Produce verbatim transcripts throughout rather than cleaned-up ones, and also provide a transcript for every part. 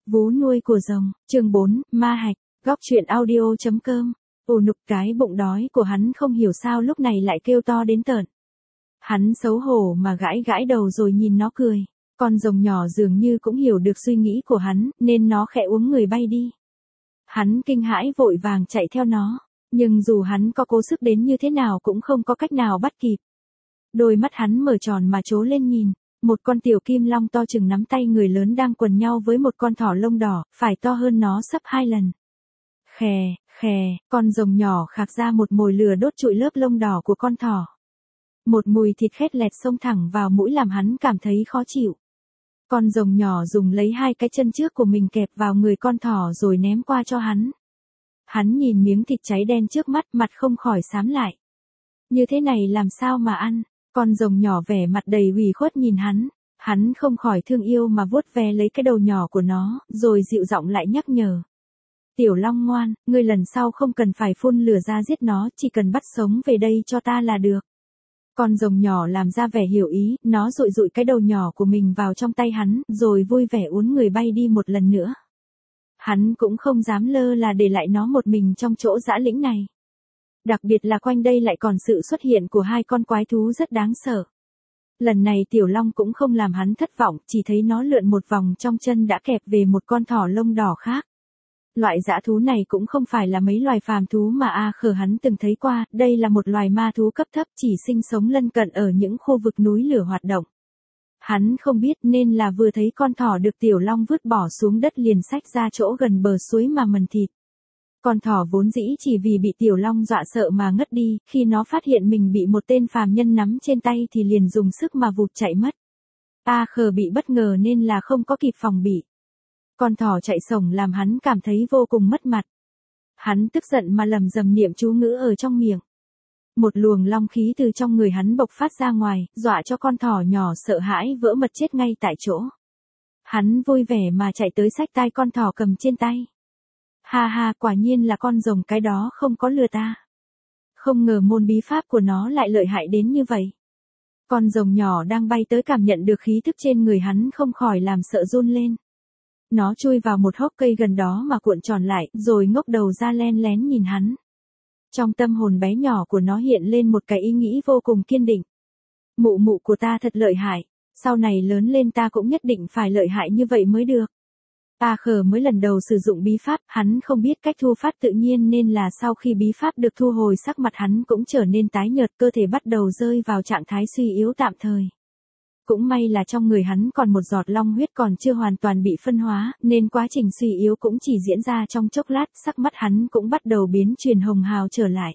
Vú nuôi của rồng, chương bốn, ma hạch, góc truyện audio.com. Ồ nục, cái bụng đói của hắn không hiểu sao lúc này lại kêu to đến tợn. Hắn xấu hổ mà gãi gãi đầu rồi nhìn nó cười. Con rồng nhỏ dường như cũng hiểu được suy nghĩ của hắn, nên nó khẽ uống người bay đi. Hắn kinh hãi vội vàng chạy theo nó, nhưng dù hắn có cố sức đến như thế nào cũng không có cách nào bắt kịp. Đôi mắt hắn mở tròn mà trố lên nhìn, một con tiểu kim long to chừng nắm tay người lớn đang quần nhau với một con thỏ lông đỏ, phải to hơn nó sấp hai lần. Khè, khè, con rồng nhỏ khạc ra một mồi lửa đốt trụi lớp lông đỏ của con thỏ. Một mùi thịt khét lẹt xông thẳng vào mũi làm hắn cảm thấy khó chịu. Con rồng nhỏ dùng lấy hai cái chân trước của mình kẹp vào người con thỏ rồi ném qua cho hắn. Hắn nhìn miếng thịt cháy đen trước mắt, mặt không khỏi xám lại. Như thế này làm sao mà ăn? Con rồng nhỏ vẻ mặt đầy ủy khuất nhìn hắn. Hắn không khỏi thương yêu mà vuốt ve lấy cái đầu nhỏ của nó, rồi dịu giọng lại nhắc nhở. Tiểu long ngoan, ngươi lần sau không cần phải phun lửa ra giết nó, chỉ cần bắt sống về đây cho ta là được. Con rồng nhỏ làm ra vẻ hiểu ý, nó dụi dụi cái đầu nhỏ của mình vào trong tay hắn, rồi vui vẻ uốn người bay đi một lần nữa. Hắn cũng không dám lơ là để lại nó một mình trong chỗ dã lĩnh này. Đặc biệt là quanh đây lại còn sự xuất hiện của hai con quái thú rất đáng sợ. Lần này tiểu long cũng không làm hắn thất vọng, chỉ thấy nó lượn một vòng trong chân đã kẹp về một con thỏ lông đỏ khác. Loại dã thú này cũng không phải là mấy loài phàm thú mà A Khờ hắn từng thấy qua, đây là một loài ma thú cấp thấp chỉ sinh sống lân cận ở những khu vực núi lửa hoạt động. Hắn không biết nên là vừa thấy con thỏ được tiểu long vứt bỏ xuống đất liền xách ra chỗ gần bờ suối mà mần thịt. Con thỏ vốn dĩ chỉ vì bị tiểu long dọa sợ mà ngất đi, khi nó phát hiện mình bị một tên phàm nhân nắm trên tay thì liền dùng sức mà vụt chạy mất. A Khờ bị bất ngờ nên là không có kịp phòng bị. Con thỏ chạy sổng làm hắn cảm thấy vô cùng mất mặt. Hắn tức giận mà lầm rầm niệm chú ngữ ở trong miệng. Một luồng long khí từ trong người hắn bộc phát ra ngoài, dọa cho con thỏ nhỏ sợ hãi vỡ mật chết ngay tại chỗ. Hắn vui vẻ mà chạy tới xách tai con thỏ cầm trên tay. Ha ha, quả nhiên là con rồng cái đó không có lừa ta. Không ngờ môn bí pháp của nó lại lợi hại đến như vậy. Con rồng nhỏ đang bay tới cảm nhận được khí thức trên người hắn không khỏi làm sợ run lên. Nó chui vào một hốc cây gần đó mà cuộn tròn lại, rồi ngóc đầu ra len lén nhìn hắn. Trong tâm hồn bé nhỏ của nó hiện lên một cái ý nghĩ vô cùng kiên định. Mụ mụ của ta thật lợi hại, sau này lớn lên ta cũng nhất định phải lợi hại như vậy mới được. A Khờ mới lần đầu sử dụng bí pháp, hắn không biết cách thu phát tự nhiên nên là sau khi bí pháp được thu hồi sắc mặt hắn cũng trở nên tái nhợt, cơ thể bắt đầu rơi vào trạng thái suy yếu tạm thời. Cũng may là trong người hắn còn một giọt long huyết còn chưa hoàn toàn bị phân hóa, nên quá trình suy yếu cũng chỉ diễn ra trong chốc lát, sắc mắt hắn cũng bắt đầu biến chuyển hồng hào trở lại.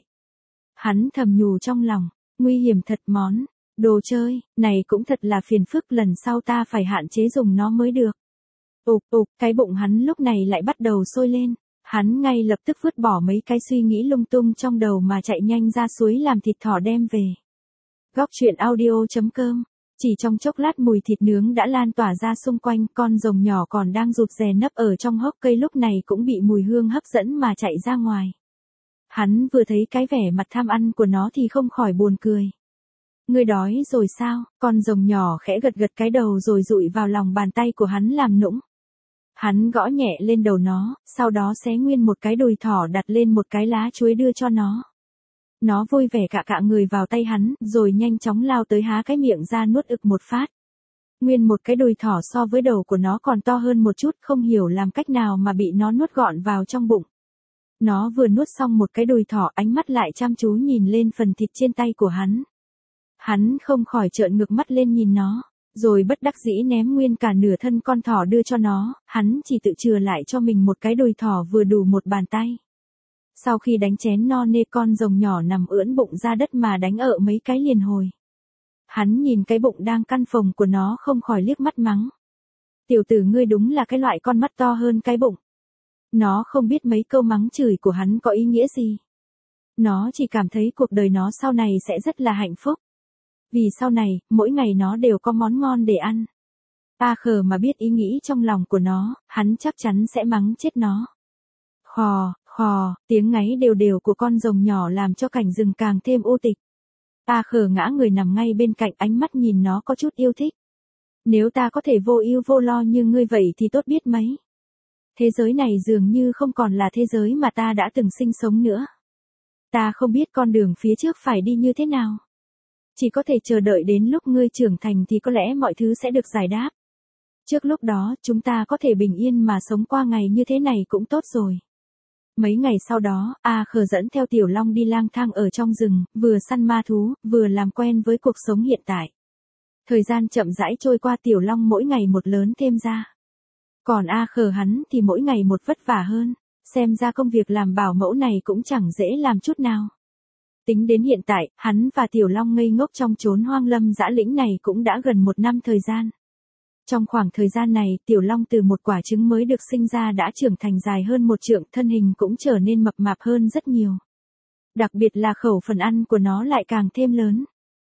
Hắn thầm nhủ trong lòng, nguy hiểm thật món, đồ chơi, này cũng thật là phiền phức, lần sau ta phải hạn chế dùng nó mới được. Ục ục, cái bụng hắn lúc này lại bắt đầu sôi lên, hắn ngay lập tức vứt bỏ mấy cái suy nghĩ lung tung trong đầu mà chạy nhanh ra suối làm thịt thỏ đem về. Góc truyện audio.com. Chỉ trong chốc lát mùi thịt nướng đã lan tỏa ra xung quanh, con rồng nhỏ còn đang rụt rè nấp ở trong hốc cây lúc này cũng bị mùi hương hấp dẫn mà chạy ra ngoài. Hắn vừa thấy cái vẻ mặt tham ăn của nó thì không khỏi buồn cười. Ngươi đói rồi sao? Con rồng nhỏ khẽ gật gật cái đầu rồi dụi vào lòng bàn tay của hắn làm nũng. Hắn gõ nhẹ lên đầu nó, sau đó xé nguyên một cái đùi thỏ đặt lên một cái lá chuối đưa cho nó. Nó vui vẻ cạ cạ người vào tay hắn, rồi nhanh chóng lao tới há cái miệng ra nuốt ực một phát. Nguyên một cái đùi thỏ so với đầu của nó còn to hơn một chút, không hiểu làm cách nào mà bị nó nuốt gọn vào trong bụng. Nó vừa nuốt xong một cái đùi thỏ, ánh mắt lại chăm chú nhìn lên phần thịt trên tay của hắn. Hắn không khỏi trợn ngược mắt lên nhìn nó, rồi bất đắc dĩ ném nguyên cả nửa thân con thỏ đưa cho nó, hắn chỉ tự chừa lại cho mình một cái đùi thỏ vừa đủ một bàn tay. Sau khi đánh chén no nê, con rồng nhỏ nằm ưỡn bụng ra đất mà đánh ợ mấy cái liền hồi. Hắn nhìn cái bụng đang căn phồng của nó không khỏi liếc mắt mắng. Tiểu tử ngươi đúng là cái loại con mắt to hơn cái bụng. Nó không biết mấy câu mắng chửi của hắn có ý nghĩa gì. Nó chỉ cảm thấy cuộc đời nó sau này sẽ rất là hạnh phúc. Vì sau này, mỗi ngày nó đều có món ngon để ăn. A Khờ mà biết ý nghĩ trong lòng của nó, hắn chắc chắn sẽ mắng chết nó. Khò, khò, tiếng ngáy đều đều của con rồng nhỏ làm cho cảnh rừng càng thêm u tịch. A Khờ ngã người nằm ngay bên cạnh, ánh mắt nhìn nó có chút yêu thích. Nếu ta có thể vô ưu vô lo như ngươi vậy thì tốt biết mấy. thế giới này dường như không còn là thế giới mà ta đã từng sinh sống nữa. Ta không biết con đường phía trước phải đi như thế nào. Chỉ có thể chờ đợi đến lúc ngươi trưởng thành thì có lẽ mọi thứ sẽ được giải đáp. Trước lúc đó, chúng ta có thể bình yên mà sống qua ngày như thế này cũng tốt rồi. Mấy ngày sau đó, A Khờ dẫn theo Tiểu Long đi lang thang ở trong rừng, vừa săn ma thú, vừa làm quen với cuộc sống hiện tại. Thời gian chậm rãi trôi qua, Tiểu Long mỗi ngày một lớn thêm ra. Còn A Khờ hắn thì mỗi ngày một vất vả hơn, xem ra công việc làm bảo mẫu này cũng chẳng dễ làm chút nào. Tính đến hiện tại, hắn và Tiểu Long ngây ngốc trong chốn hoang lâm dã lĩnh này cũng đã gần một năm thời gian. Trong khoảng thời gian này, Tiểu Long từ một quả trứng mới được sinh ra đã trưởng thành dài hơn một trượng, thân hình cũng trở nên mập mạp hơn rất nhiều. Đặc biệt là khẩu phần ăn của nó lại càng thêm lớn.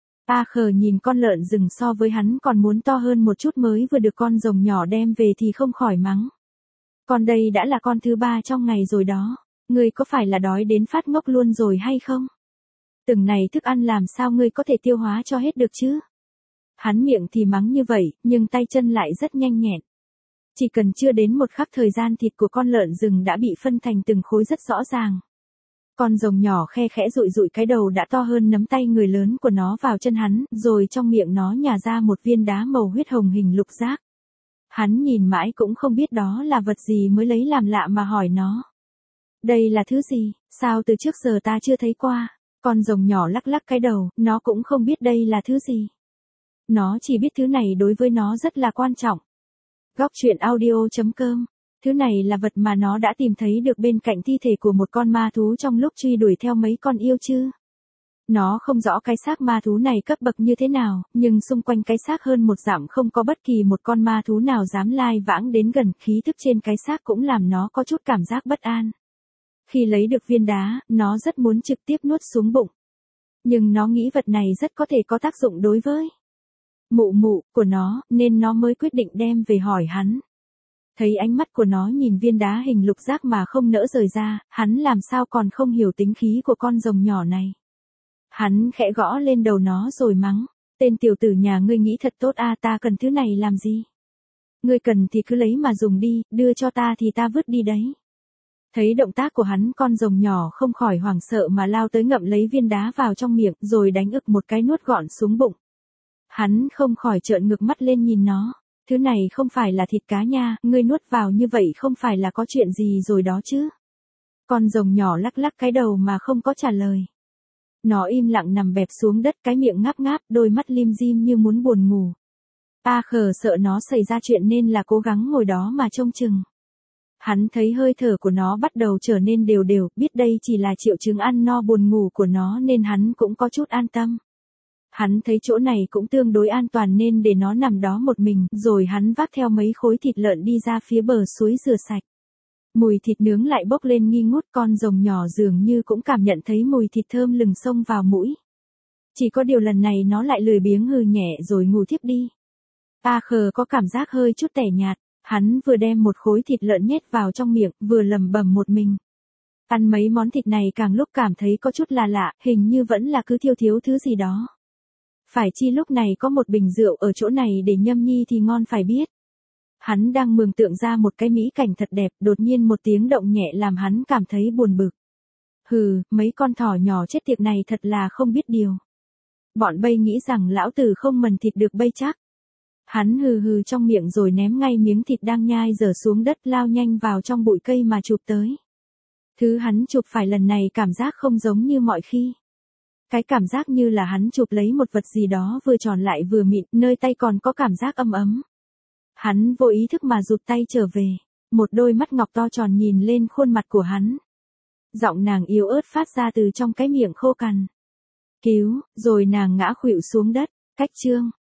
A Khờ nhìn con lợn rừng so với hắn còn muốn to hơn một chút mới vừa được con rồng nhỏ đem về thì không khỏi mắng. Con đây đã là con thứ ba trong ngày rồi đó, ngươi có phải là đói đến phát ngốc luôn rồi hay không? Từng này thức ăn làm sao ngươi có thể tiêu hóa cho hết được chứ? Hắn miệng thì mắng như vậy, nhưng tay chân lại rất nhanh nhẹn. Chỉ cần chưa đến một khắc thời gian, thịt của con lợn rừng đã bị phân thành từng khối rất rõ ràng. Con rồng nhỏ khe khẽ dụi dụi cái đầu đã to hơn nắm tay người lớn của nó vào chân hắn, rồi trong miệng nó nhả ra một viên đá màu huyết hồng hình lục giác. Hắn nhìn mãi cũng không biết đó là vật gì mới lấy làm lạ mà hỏi nó. Đây là thứ gì, sao từ trước giờ ta chưa thấy qua? Con rồng nhỏ lắc lắc cái đầu, nó cũng không biết đây là thứ gì. Nó chỉ biết thứ này đối với nó rất là quan trọng. Góc truyện audio chấm com. Thứ này là vật mà nó đã tìm thấy được bên cạnh thi thể của một con ma thú trong lúc truy đuổi theo mấy con yêu chư. Nó không rõ cái xác ma thú này cấp bậc như thế nào, nhưng xung quanh cái xác hơn một dặm không có bất kỳ một con ma thú nào dám lai vãng đến gần, khí tức trên cái xác cũng làm nó có chút cảm giác bất an. Khi lấy được viên đá, nó rất muốn trực tiếp nuốt xuống bụng. Nhưng nó nghĩ vật này rất có thể có tác dụng đối với mụ mụ của nó, nên nó mới quyết định đem về hỏi hắn. Thấy ánh mắt của nó nhìn viên đá hình lục giác mà không nỡ rời ra, hắn làm sao còn không hiểu tính khí của con rồng nhỏ này. Hắn khẽ gõ lên đầu nó rồi mắng, tên tiểu tử nhà ngươi nghĩ thật tốt a, ta cần thứ này làm gì? Ngươi cần thì cứ lấy mà dùng đi, đưa cho ta thì ta vứt đi đấy. Thấy động tác của hắn, con rồng nhỏ không khỏi hoảng sợ mà lao tới ngậm lấy viên đá vào trong miệng, rồi đánh ực một cái nuốt gọn xuống bụng. Hắn không khỏi trợn ngược mắt lên nhìn nó. Thứ này không phải là thịt cá nha, ngươi nuốt vào như vậy không phải là có chuyện gì rồi đó chứ? Con rồng nhỏ lắc lắc cái đầu mà không có trả lời. Nó im lặng nằm bẹp xuống đất, cái miệng ngáp ngáp, đôi mắt lim dim như muốn buồn ngủ. A Khờ sợ nó xảy ra chuyện nên là cố gắng ngồi đó mà trông chừng. Hắn thấy hơi thở của nó bắt đầu trở nên đều đều, biết đây chỉ là triệu chứng ăn no buồn ngủ của nó nên hắn cũng có chút an tâm. Hắn thấy chỗ này cũng tương đối an toàn nên để nó nằm đó một mình, rồi hắn vác theo mấy khối thịt lợn đi ra phía bờ suối rửa sạch. Mùi thịt nướng lại bốc lên nghi ngút, con rồng nhỏ dường như cũng cảm nhận thấy mùi thịt thơm lừng xông vào mũi. Chỉ có điều lần này nó lại lười biếng hừ nhẹ rồi ngủ thiếp đi. A Khờ có cảm giác hơi chút tẻ nhạt, hắn vừa đem một khối thịt lợn nhét vào trong miệng, vừa lẩm bẩm một mình. Ăn mấy món thịt này càng lúc cảm thấy có chút là lạ, hình như vẫn là cứ thiếu thiếu thứ gì đó. Phải chi lúc này có một bình rượu ở chỗ này để nhâm nhi thì ngon phải biết. Hắn đang mường tượng ra một cái mỹ cảnh thật đẹp, đột nhiên một tiếng động nhẹ làm hắn cảm thấy buồn bực. Hừ, mấy con thỏ nhỏ chết tiệt này thật là không biết điều. Bọn bây nghĩ rằng lão tử không mần thịt được bây chắc. Hắn hừ hừ trong miệng rồi ném ngay miếng thịt đang nhai dở xuống đất, lao nhanh vào trong bụi cây mà chụp tới. Thứ hắn chụp phải lần này cảm giác không giống như mọi khi. Cái cảm giác như là hắn chụp lấy một vật gì đó vừa tròn lại vừa mịn, nơi tay còn có cảm giác ấm ấm. Hắn vô ý thức mà rụt tay trở về, một đôi mắt ngọc to tròn nhìn lên khuôn mặt của hắn. Giọng nàng yếu ớt phát ra từ trong cái miệng khô cằn. Cứu, rồi nàng ngã khuỵu xuống đất, cách chương.